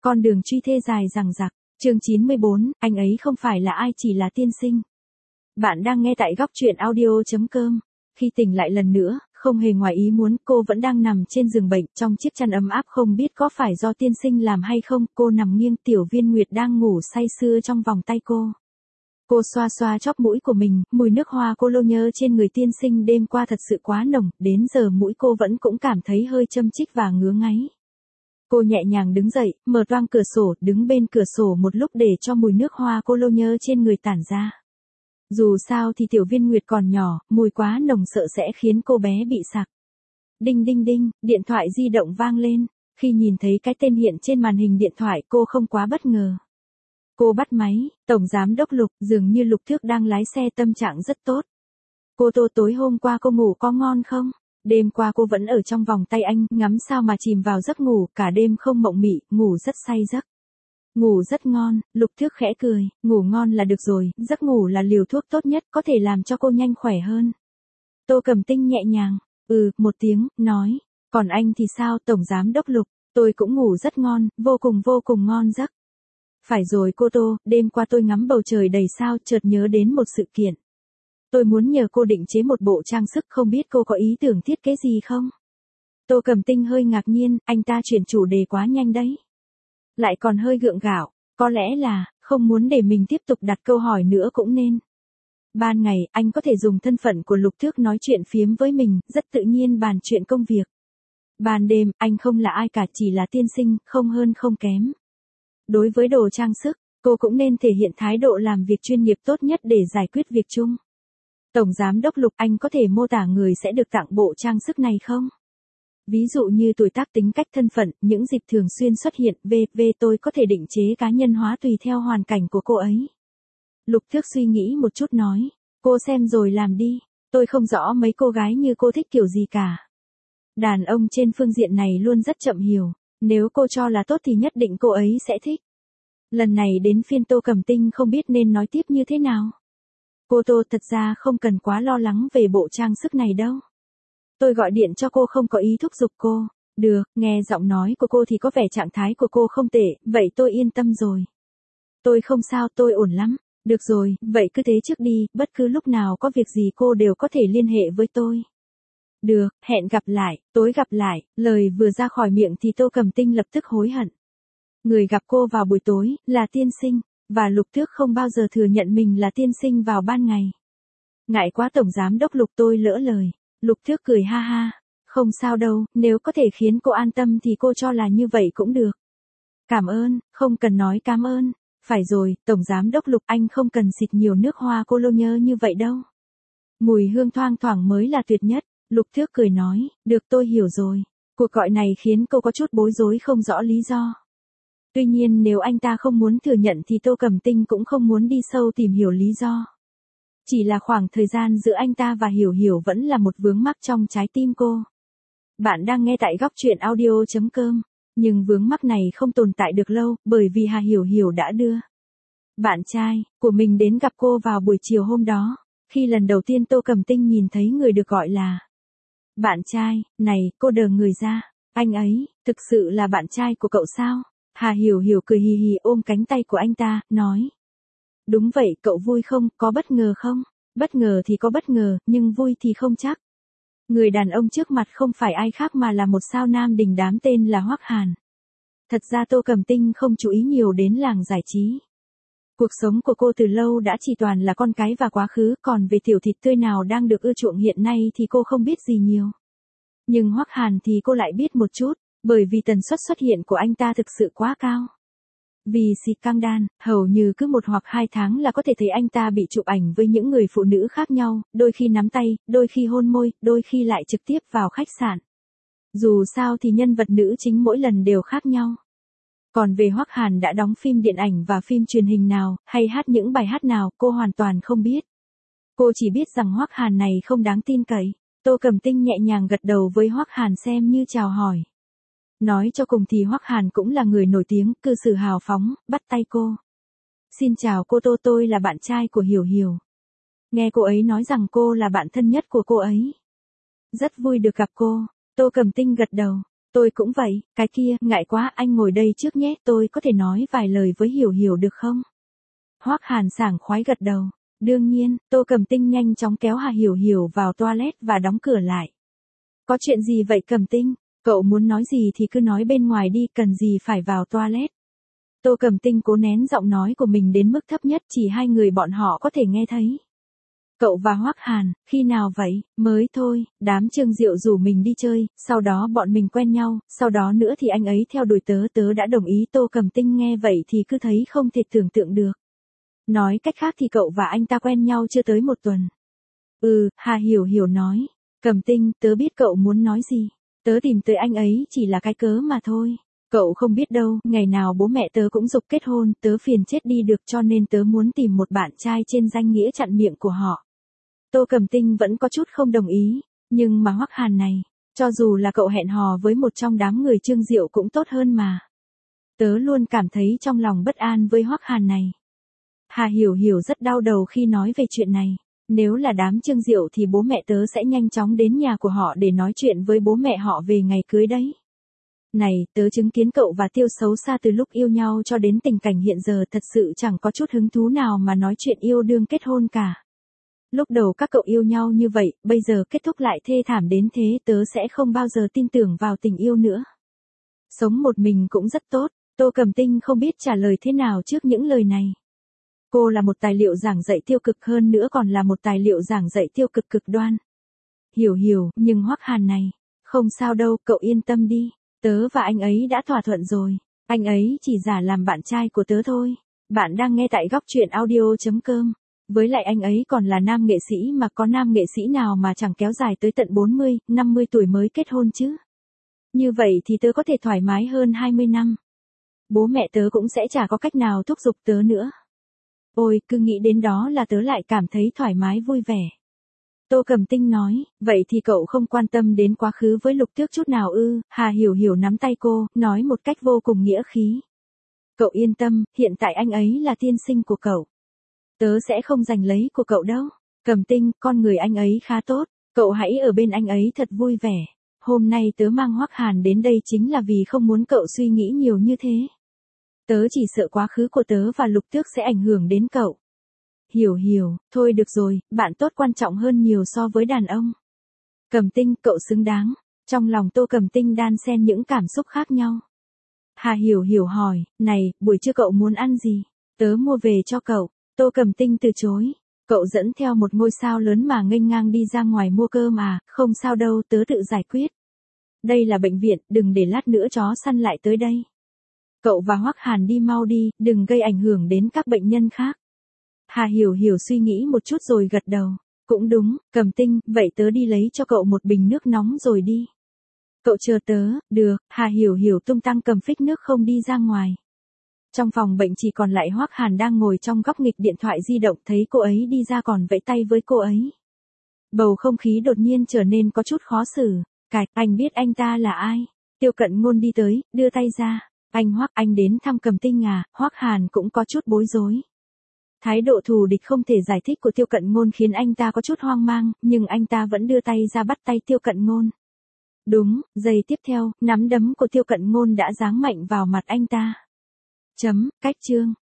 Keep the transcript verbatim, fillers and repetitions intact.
Con đường truy thê dài dằng dặc, chương chín mươi bốn, anh ấy không phải là ai chỉ là tiên sinh. Bạn đang nghe tại góc truyện audio.com. Khi tỉnh lại lần nữa, không hề ngoài ý muốn, cô vẫn đang nằm trên giường bệnh, trong chiếc chăn ấm áp, không biết có phải do tiên sinh làm hay không, cô nằm nghiêng, Tiểu Viên Nguyệt đang ngủ say sưa trong vòng tay cô. Cô xoa xoa chóp mũi của mình, mùi nước hoa cô lô nhơ trên người tiên sinh đêm qua thật sự quá nồng, đến giờ mũi cô vẫn cũng cảm thấy hơi châm chích và ngứa ngáy. Cô nhẹ nhàng đứng dậy, mở toang cửa sổ, đứng bên cửa sổ một lúc để cho mùi nước hoa cô lô nhơ trên người tản ra. Dù sao thì Tiểu Viên Nguyệt còn nhỏ, mùi quá nồng sợ sẽ khiến cô bé bị sặc. Đinh đinh đinh, điện thoại di động vang lên. Khi nhìn thấy cái tên hiện trên màn hình điện thoại, cô không quá bất ngờ. Cô bắt máy, Tổng Giám đốc Lục, dường như Lục Thước đang lái xe, tâm trạng rất tốt. Cô Tô, tối hôm qua cô ngủ có ngon không? Đêm qua cô vẫn ở trong vòng tay anh, ngắm sao mà chìm vào giấc ngủ, cả đêm không mộng mị, ngủ rất say giấc. Ngủ rất ngon, Lục Thước khẽ cười, ngủ ngon là được rồi, giấc ngủ là liều thuốc tốt nhất, có thể làm cho cô nhanh khỏe hơn. Tô Cẩm Tinh nhẹ nhàng, ừ, một tiếng, nói, còn anh thì sao, Tổng Giám đốc Lục, tôi cũng ngủ rất ngon, vô cùng vô cùng ngon giấc. Phải rồi cô Tô, đêm qua tôi ngắm bầu trời đầy sao, chợt nhớ đến một sự kiện. Tôi muốn nhờ cô định chế một bộ trang sức, không biết cô có ý tưởng thiết kế gì không? Tô Cẩm Tinh hơi ngạc nhiên, anh ta chuyển chủ đề quá nhanh đấy. Lại còn hơi gượng gạo, có lẽ là, không muốn để mình tiếp tục đặt câu hỏi nữa cũng nên. Ban ngày, anh có thể dùng thân phận của Lục Thước nói chuyện phiếm với mình, rất tự nhiên bàn chuyện công việc. Ban đêm, anh không là ai cả, chỉ là tiên sinh, không hơn không kém. Đối với đồ trang sức, cô cũng nên thể hiện thái độ làm việc chuyên nghiệp tốt nhất để giải quyết việc chung. Tổng Giám đốc Lục, anh có thể mô tả người sẽ được tặng bộ trang sức này không? Ví dụ như tuổi tác, tính cách, thân phận, những dịp thường xuyên xuất hiện, vân vân tôi có thể định chế cá nhân hóa tùy theo hoàn cảnh của cô ấy. Lục Thước suy nghĩ một chút nói, cô xem rồi làm đi, tôi không rõ mấy cô gái như cô thích kiểu gì cả. Đàn ông trên phương diện này luôn rất chậm hiểu, nếu cô cho là tốt thì nhất định cô ấy sẽ thích. Lần này đến phiên Tô Cẩm Tinh không biết nên nói tiếp như thế nào. Cô Tô, thật ra không cần quá lo lắng về bộ trang sức này đâu. Tôi gọi điện cho cô không có ý thúc giục cô. Được, nghe giọng nói của cô thì có vẻ trạng thái của cô không tệ, vậy tôi yên tâm rồi. Tôi không sao, tôi ổn lắm. Được rồi, vậy cứ thế trước đi, bất cứ lúc nào có việc gì cô đều có thể liên hệ với tôi. Được, hẹn gặp lại, tối gặp lại, lời vừa ra khỏi miệng thì Tô Cẩm Tinh lập tức hối hận. Người gặp cô vào buổi tối, là tiên sinh, và Lục Thước không bao giờ thừa nhận mình là tiên sinh vào ban ngày. Ngại quá Tổng Giám đốc Lục, tôi lỡ lời. Lục Thước cười ha ha, không sao đâu, nếu có thể khiến cô an tâm thì cô cho là như vậy cũng được. Cảm ơn, không cần nói cảm ơn. Phải rồi, Tổng Giám đốc Lục, anh không cần xịt nhiều nước hoa cô lô nhơ như vậy đâu. Mùi hương thoang thoảng mới là tuyệt nhất. Lục Thước cười nói, được, tôi hiểu rồi. Cuộc gọi này khiến cô có chút bối rối không rõ lý do. Tuy nhiên nếu anh ta không muốn thừa nhận thì Tô Cẩm Tinh cũng không muốn đi sâu tìm hiểu lý do. Chỉ là khoảng thời gian giữa anh ta và Hiểu Hiểu vẫn là một vướng mắc trong trái tim cô. Bạn đang nghe tại góc truyện audio.com, nhưng vướng mắc này không tồn tại được lâu, bởi vì Hà Hiểu Hiểu đã đưa bạn trai của mình đến gặp cô vào buổi chiều hôm đó. Khi lần đầu tiên Tô Cẩm Tinh nhìn thấy người được gọi là bạn trai, này, cô đờ người ra, anh ấy, thực sự là bạn trai của cậu sao? Hà Hiểu Hiểu cười hì hì ôm cánh tay của anh ta, nói. Đúng vậy, cậu vui không, có bất ngờ không? Bất ngờ thì có bất ngờ, nhưng vui thì không chắc. Người đàn ông trước mặt không phải ai khác mà là một sao nam đình đám tên là Hoắc Hàn. Thật ra Tô Cẩm Tinh không chú ý nhiều đến làng giải trí. Cuộc sống của cô từ lâu đã chỉ toàn là con cái và quá khứ, còn về tiểu thịt tươi nào đang được ưa chuộng hiện nay thì cô không biết gì nhiều. Nhưng Hoắc Hàn thì cô lại biết một chút, bởi vì tần suất xuất hiện của anh ta thực sự quá cao. Vì xịt căng đan, hầu như cứ một hoặc hai tháng là có thể thấy anh ta bị chụp ảnh với những người phụ nữ khác nhau, đôi khi nắm tay, đôi khi hôn môi, đôi khi lại trực tiếp vào khách sạn. Dù sao thì nhân vật nữ chính mỗi lần đều khác nhau. Còn về Hoắc Hàn đã đóng phim điện ảnh và phim truyền hình nào, hay hát những bài hát nào, cô hoàn toàn không biết. Cô chỉ biết rằng Hoắc Hàn này không đáng tin cậy. Tô Cẩm Tinh nhẹ nhàng gật đầu với Hoắc Hàn xem như chào hỏi. Nói cho cùng thì Hoắc Hàn cũng là người nổi tiếng, cư xử hào phóng, bắt tay cô. Xin chào cô Tô, tôi là bạn trai của Hiểu Hiểu. Nghe cô ấy nói rằng cô là bạn thân nhất của cô ấy. Rất vui được gặp cô. Tô Cẩm Tinh gật đầu. Tôi cũng vậy, cái kia, ngại quá, anh ngồi đây trước nhé, tôi có thể nói vài lời với Hiểu Hiểu được không? Hoắc Hàn sảng khoái gật đầu. Đương nhiên, Tô Cẩm Tinh nhanh chóng kéo Hà Hiểu Hiểu vào toilet và đóng cửa lại. Có chuyện gì vậy Cẩm Tinh? Cậu muốn nói gì thì cứ nói bên ngoài đi, cần gì phải vào toilet. Tô Cẩm Tinh cố nén giọng nói của mình đến mức thấp nhất, chỉ hai người bọn họ có thể nghe thấy. Cậu và Hoắc Hàn, khi nào vậy? Mới thôi, đám Trương Diệu rủ mình đi chơi, sau đó bọn mình quen nhau, sau đó nữa thì anh ấy theo đuổi tớ, tớ đã đồng ý. Tô Cẩm Tinh nghe vậy thì cứ thấy không thể tưởng tượng được. Nói cách khác thì cậu và anh ta quen nhau chưa tới một tuần. Ừ, Hà Hiểu Hiểu nói. Cẩm Tinh, tớ biết cậu muốn nói gì. Tớ tìm tới anh ấy chỉ là cái cớ mà thôi. Cậu không biết đâu, ngày nào bố mẹ tớ cũng giục kết hôn, tớ phiền chết đi được, cho nên tớ muốn tìm một bạn trai trên danh nghĩa chặn miệng của họ. Tô Cẩm Tinh vẫn có chút không đồng ý, nhưng mà Hoắc Hàn này, cho dù là cậu hẹn hò với một trong đám người Trương Diệu cũng tốt hơn mà. Tớ luôn cảm thấy trong lòng bất an với Hoắc Hàn này. Hà Hiểu Hiểu rất đau đầu khi nói về chuyện này. Nếu là đám Trương Diệu thì bố mẹ tớ sẽ nhanh chóng đến nhà của họ để nói chuyện với bố mẹ họ về ngày cưới đấy. Này, tớ chứng kiến cậu và Tiêu xấu xa từ lúc yêu nhau cho đến tình cảnh hiện giờ, thật sự chẳng có chút hứng thú nào mà nói chuyện yêu đương kết hôn cả. Lúc đầu các cậu yêu nhau như vậy, bây giờ kết thúc lại thê thảm đến thế, tớ sẽ không bao giờ tin tưởng vào tình yêu nữa. Sống một mình cũng rất tốt. Tô Cẩm Tinh không biết trả lời thế nào trước những lời này. Cô là một tài liệu giảng dạy tiêu cực, hơn nữa còn là một tài liệu giảng dạy tiêu cực cực đoan. Hiểu Hiểu, nhưng Hoắc Hàn này, không sao đâu, cậu yên tâm đi. Tớ và anh ấy đã thỏa thuận rồi. Anh ấy chỉ giả làm bạn trai của tớ thôi. Bạn đang nghe tại góc truyện audio chấm com. Với lại anh ấy còn là nam nghệ sĩ, mà có nam nghệ sĩ nào mà chẳng kéo dài tới tận bốn mươi, năm mươi tuổi mới kết hôn chứ. Như vậy thì tớ có thể thoải mái hơn hai mươi năm. Bố mẹ tớ cũng sẽ chả có cách nào thúc giục tớ nữa. Ôi, cứ nghĩ đến đó là tớ lại cảm thấy thoải mái vui vẻ. Tô Cẩm Tinh nói, vậy thì cậu không quan tâm đến quá khứ với Lục Tước chút nào ư? Hà Hiểu Hiểu nắm tay cô, nói một cách vô cùng nghĩa khí. Cậu yên tâm, hiện tại anh ấy là tiên sinh của cậu. Tớ sẽ không giành lấy của cậu đâu. Cẩm Tinh, con người anh ấy khá tốt, cậu hãy ở bên anh ấy thật vui vẻ. Hôm nay tớ mang Hoắc Hàn đến đây chính là vì không muốn cậu suy nghĩ nhiều như thế. Tớ chỉ sợ quá khứ của tớ và Lục Tước sẽ ảnh hưởng đến cậu. Hiểu Hiểu, thôi được rồi, bạn tốt quan trọng hơn nhiều so với đàn ông. Cẩm Tinh, cậu xứng đáng. Trong lòng Tô Cẩm Tinh đan xen những cảm xúc khác nhau. Hà Hiểu Hiểu hỏi, này, buổi trưa cậu muốn ăn gì? Tớ mua về cho cậu. Tô Cẩm Tinh từ chối. Cậu dẫn theo một ngôi sao lớn mà nghênh ngang đi ra ngoài mua cơm à? Không sao đâu, tớ tự giải quyết. Đây là bệnh viện, đừng để lát nữa chó săn lại tới đây. Cậu và Hoắc Hàn đi mau đi, đừng gây ảnh hưởng đến các bệnh nhân khác. Hà Hiểu Hiểu suy nghĩ một chút rồi gật đầu. Cũng đúng, Cẩm Tinh, vậy tớ đi lấy cho cậu một bình nước nóng rồi đi. Cậu chờ tớ, được. Hà Hiểu Hiểu tung tăng cầm phích nước không đi ra ngoài. Trong phòng bệnh chỉ còn lại Hoắc Hàn đang ngồi trong góc nghịch điện thoại di động, thấy cô ấy đi ra còn vẫy tay với cô ấy. Bầu không khí đột nhiên trở nên có chút khó xử. Cạch, anh biết anh ta là ai? Tiêu Cận Ngôn đi tới, đưa tay ra. Anh Hoắc, anh đến thăm Cẩm Tinh à? Hoắc Hàn cũng có chút bối rối. Thái độ thù địch không thể giải thích của Tiêu Cận Ngôn khiến anh ta có chút hoang mang, nhưng anh ta vẫn đưa tay ra bắt tay Tiêu Cận Ngôn. Đúng, giây tiếp theo, nắm đấm của Tiêu Cận Ngôn đã giáng mạnh vào mặt anh ta. Chấm, cách chương.